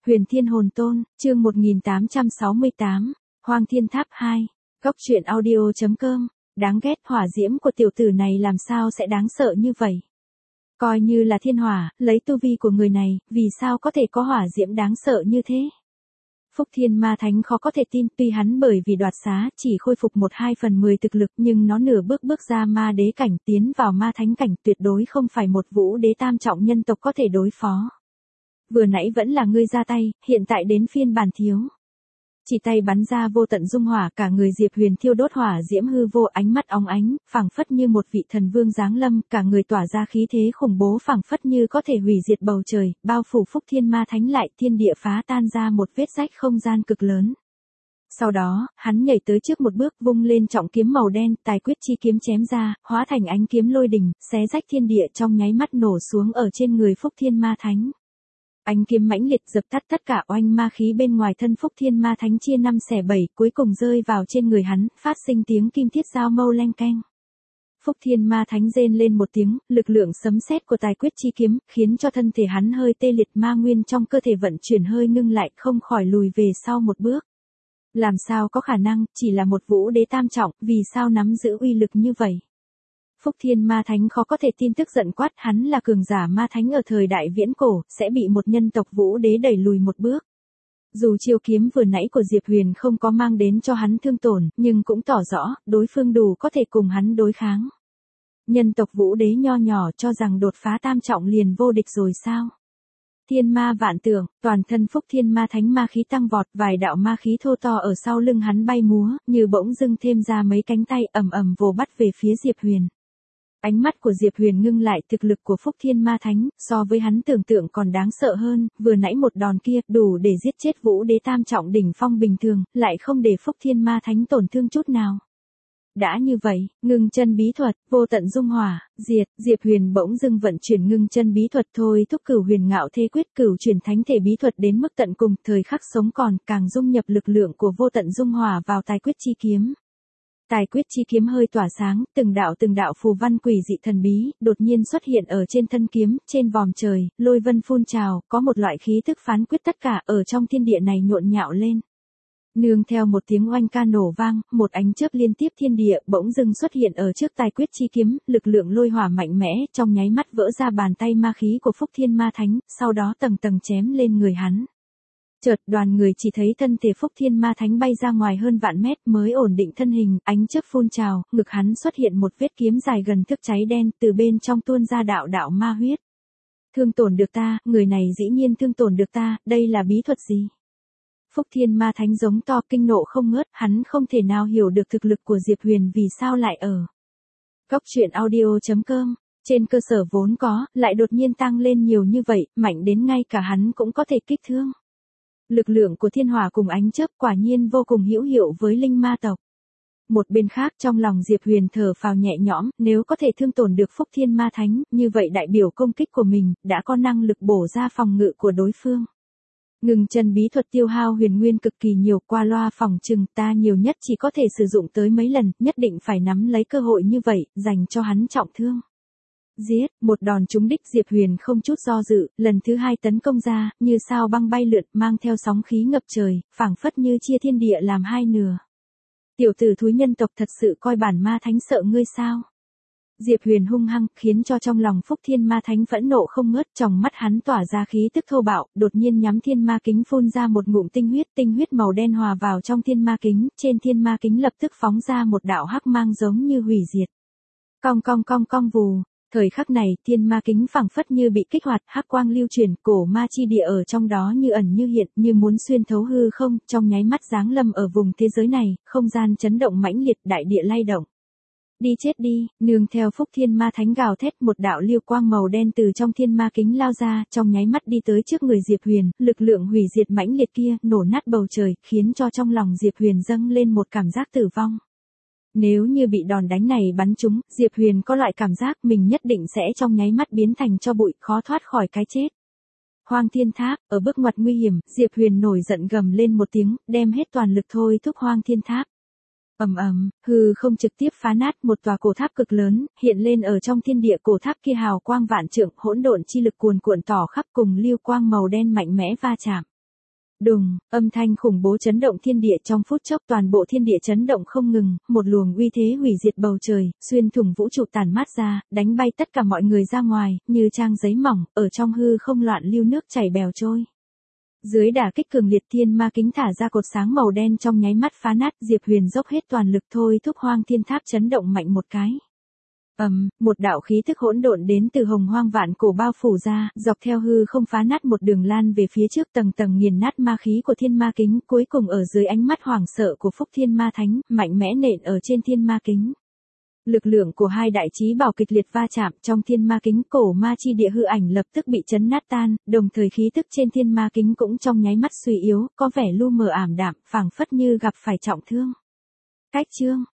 Huyền Thiên Hồn Tôn, chương 1868, Hoang Thiên Tháp 2, Góc truyện audio.com, đáng ghét hỏa diễm của tiểu tử này làm sao sẽ đáng sợ như vậy. Coi như là thiên hỏa, lấy tu vi của người này, vì sao có thể có hỏa diễm đáng sợ như thế. Phúc Thiên Ma Thánh khó có thể tin, tuy hắn bởi vì đoạt xá chỉ khôi phục 1/2/10 thực lực, nhưng nó nửa bước ra ma đế cảnh tiến vào ma thánh cảnh, tuyệt đối không phải một vũ đế tam trọng nhân tộc có thể đối phó. Vừa nãy vẫn là ngươi ra tay, hiện tại đến phiên bản thiếu. Chỉ tay bắn ra vô tận dung hỏa, cả người Diệp Huyền thiêu đốt hỏa diễm hư vô, ánh mắt óng ánh, phảng phất như một vị thần vương giáng lâm, cả người tỏa ra khí thế khủng bố, phảng phất như có thể hủy diệt bầu trời, bao phủ Phúc Thiên Ma Thánh lại, thiên địa phá tan ra một vết rách không gian cực lớn. Sau đó, hắn nhảy tới trước một bước, vung lên trọng kiếm màu đen, tài quyết chi kiếm chém ra, hóa thành ánh kiếm lôi đình, xé rách thiên địa, trong nháy mắt nổ xuống ở trên người Phúc Thiên Ma Thánh. Ánh kiếm mãnh liệt dập tắt tất cả oanh ma khí bên ngoài thân Phúc Thiên Ma Thánh, chia 5/7, cuối cùng rơi vào trên người hắn, phát sinh tiếng kim thiết giao mâu leng keng. Phúc Thiên Ma Thánh rên lên một tiếng, lực lượng sấm sét của tài quyết chi kiếm, khiến cho thân thể hắn hơi tê liệt, ma nguyên trong cơ thể vận chuyển hơi ngưng lại, không khỏi lùi về sau một bước. Làm sao có khả năng, chỉ là một vũ đế tam trọng, vì sao nắm giữ uy lực như vậy? Phúc Thiên Ma Thánh khó có thể tin, tức giận quát, hắn là cường giả ma thánh ở thời đại viễn cổ, sẽ bị một nhân tộc vũ đế đẩy lùi một bước. Dù chiêu kiếm vừa nãy của Diệp Huyền không có mang đến cho hắn thương tổn, nhưng cũng tỏ rõ, đối phương đủ có thể cùng hắn đối kháng. Nhân tộc vũ đế nho nhỏ cho rằng đột phá tam trọng liền vô địch rồi sao? Thiên ma vạn tượng, toàn thân Phúc Thiên Ma Thánh ma khí tăng vọt, vài đạo ma khí thô to ở sau lưng hắn bay múa, như bỗng dưng thêm ra mấy cánh tay ầm ầm vồ bắt về phía Diệp Huyền. Ánh mắt của Diệp Huyền ngưng lại, thực lực của Phúc Thiên Ma Thánh, so với hắn tưởng tượng còn đáng sợ hơn, vừa nãy một đòn kia, đủ để giết chết vũ đế tam trọng đỉnh phong bình thường, lại không để Phúc Thiên Ma Thánh tổn thương chút nào. Đã như vậy, ngưng chân bí thuật, vô tận dung hỏa, Diệp Huyền bỗng dưng vận chuyển ngưng chân bí thuật, thôi thúc Cửu Huyền Ngạo Thế Quyết, cửu chuyển thánh thể bí thuật đến mức tận cùng, thời khắc sống còn, càng dung nhập lực lượng của vô tận dung hỏa vào tài quyết chi kiếm. Tài quyết chi kiếm hơi tỏa sáng, từng đạo phù văn quỷ dị thần bí, đột nhiên xuất hiện ở trên thân kiếm, trên vòm trời, lôi vân phun trào, có một loại khí tức phán quyết tất cả ở trong thiên địa này nhộn nhạo lên. Nương theo một tiếng oanh ca nổ vang, một ánh chớp liên tiếp thiên địa bỗng dưng xuất hiện ở trước tài quyết chi kiếm, lực lượng lôi hỏa mạnh mẽ, trong nháy mắt vỡ ra bàn tay ma khí của Phúc Thiên Ma Thánh, sau đó tầng tầng chém lên người hắn. Chợt đoàn người chỉ thấy thân thể Phúc Thiên Ma Thánh bay ra ngoài hơn vạn mét mới ổn định thân hình, ánh chớp phun trào, ngực hắn xuất hiện một vết kiếm dài gần thước cháy đen, từ bên trong tuôn ra đạo ma huyết. Thương tổn được ta, người này dĩ nhiên thương tổn được ta, đây là bí thuật gì? Phúc Thiên Ma Thánh giống to, kinh nộ không ngớt, hắn không thể nào hiểu được thực lực của Diệp Huyền vì sao lại ở Góc truyện audio.com, trên cơ sở vốn có, lại đột nhiên tăng lên nhiều như vậy, mạnh đến ngay cả hắn cũng có thể kích thương. Lực lượng của thiên hỏa cùng ánh chớp quả nhiên vô cùng hữu hiệu với linh ma tộc. Một bên khác, trong lòng Diệp Huyền thở phào nhẹ nhõm, nếu có thể thương tổn được Phúc Thiên Ma Thánh, như vậy đại biểu công kích của mình đã có năng lực bổ ra phòng ngự của đối phương. Ngừng chân bí thuật tiêu hao huyền nguyên cực kỳ nhiều, qua loa phòng trừng ta nhiều nhất chỉ có thể sử dụng tới mấy lần, nhất định phải nắm lấy cơ hội như vậy, dành cho hắn trọng thương. Giết, một đòn trúng đích, Diệp Huyền không chút do dự, lần thứ hai tấn công ra, như sao băng bay lượn, mang theo sóng khí ngập trời, phảng phất như chia thiên địa làm hai nửa. Tiểu tử thúi, nhân tộc thật sự coi bản ma thánh sợ ngươi sao? Diệp Huyền hung hăng, khiến cho trong lòng Phúc Thiên Ma Thánh phẫn nộ không ngớt, trong mắt hắn tỏa ra khí tức thô bạo, đột nhiên nhắm thiên ma kính phun ra một ngụm tinh huyết màu đen hòa vào trong thiên ma kính, trên thiên ma kính lập tức phóng ra một đạo hắc mang giống như hủy diệt. Cong vù. Thời khắc này, thiên ma kính phảng phất như bị kích hoạt, hắc quang lưu chuyển, cổ ma chi địa ở trong đó như ẩn như hiện, như muốn xuyên thấu hư không, trong nháy mắt giáng lâm ở vùng thế giới này, không gian chấn động mãnh liệt, đại địa lay động. Đi chết đi, nương theo Phúc Thiên Ma Thánh gào thét, một đạo lưu quang màu đen từ trong thiên ma kính lao ra, trong nháy mắt đi tới trước người Diệp Huyền, lực lượng hủy diệt mãnh liệt kia, nổ nát bầu trời, khiến cho trong lòng Diệp Huyền dâng lên một cảm giác tử vong. Nếu như bị đòn đánh này bắn trúng, Diệp Huyền có loại cảm giác mình nhất định sẽ trong nháy mắt biến thành tro bụi, khó thoát khỏi cái chết. Hoang Thiên Tháp, ở bước ngoặt nguy hiểm, Diệp Huyền nổi giận gầm lên một tiếng, đem hết toàn lực thôi thúc Hoang Thiên Tháp. Hư không trực tiếp phá nát, một tòa cổ tháp cực lớn, hiện lên ở trong thiên địa, cổ tháp kia hào quang vạn trượng, hỗn độn chi lực cuồn cuộn tỏ khắp, cùng lưu quang màu đen mạnh mẽ va chạm. Đùng, âm thanh khủng bố chấn động thiên địa, trong phút chốc toàn bộ thiên địa chấn động không ngừng, một luồng uy thế hủy diệt bầu trời, xuyên thủng vũ trụ tản mát ra, đánh bay tất cả mọi người ra ngoài, như trang giấy mỏng, ở trong hư không loạn lưu nước chảy bèo trôi. Dưới đả kích cường liệt, thiên ma kính thả ra cột sáng màu đen trong nháy mắt phá nát, Diệp Huyền dốc hết toàn lực thôi thúc Hoang Thiên Tháp chấn động mạnh một cái. Một đạo khí thức hỗn độn đến từ hồng hoang vạn cổ bao phủ ra, dọc theo hư không phá nát một đường lan về phía trước, tầng tầng nghiền nát ma khí của thiên ma kính, cuối cùng ở dưới ánh mắt hoảng sợ của Phúc Thiên Ma Thánh, mạnh mẽ nện ở trên thiên ma kính. Lực lượng của hai đại chí bảo kịch liệt va chạm, trong thiên ma kính cổ ma chi địa hư ảnh lập tức bị chấn nát tan, đồng thời khí tức trên thiên ma kính cũng trong nháy mắt suy yếu, có vẻ lu mờ ảm đạm, phảng phất như gặp phải trọng thương. Cách chương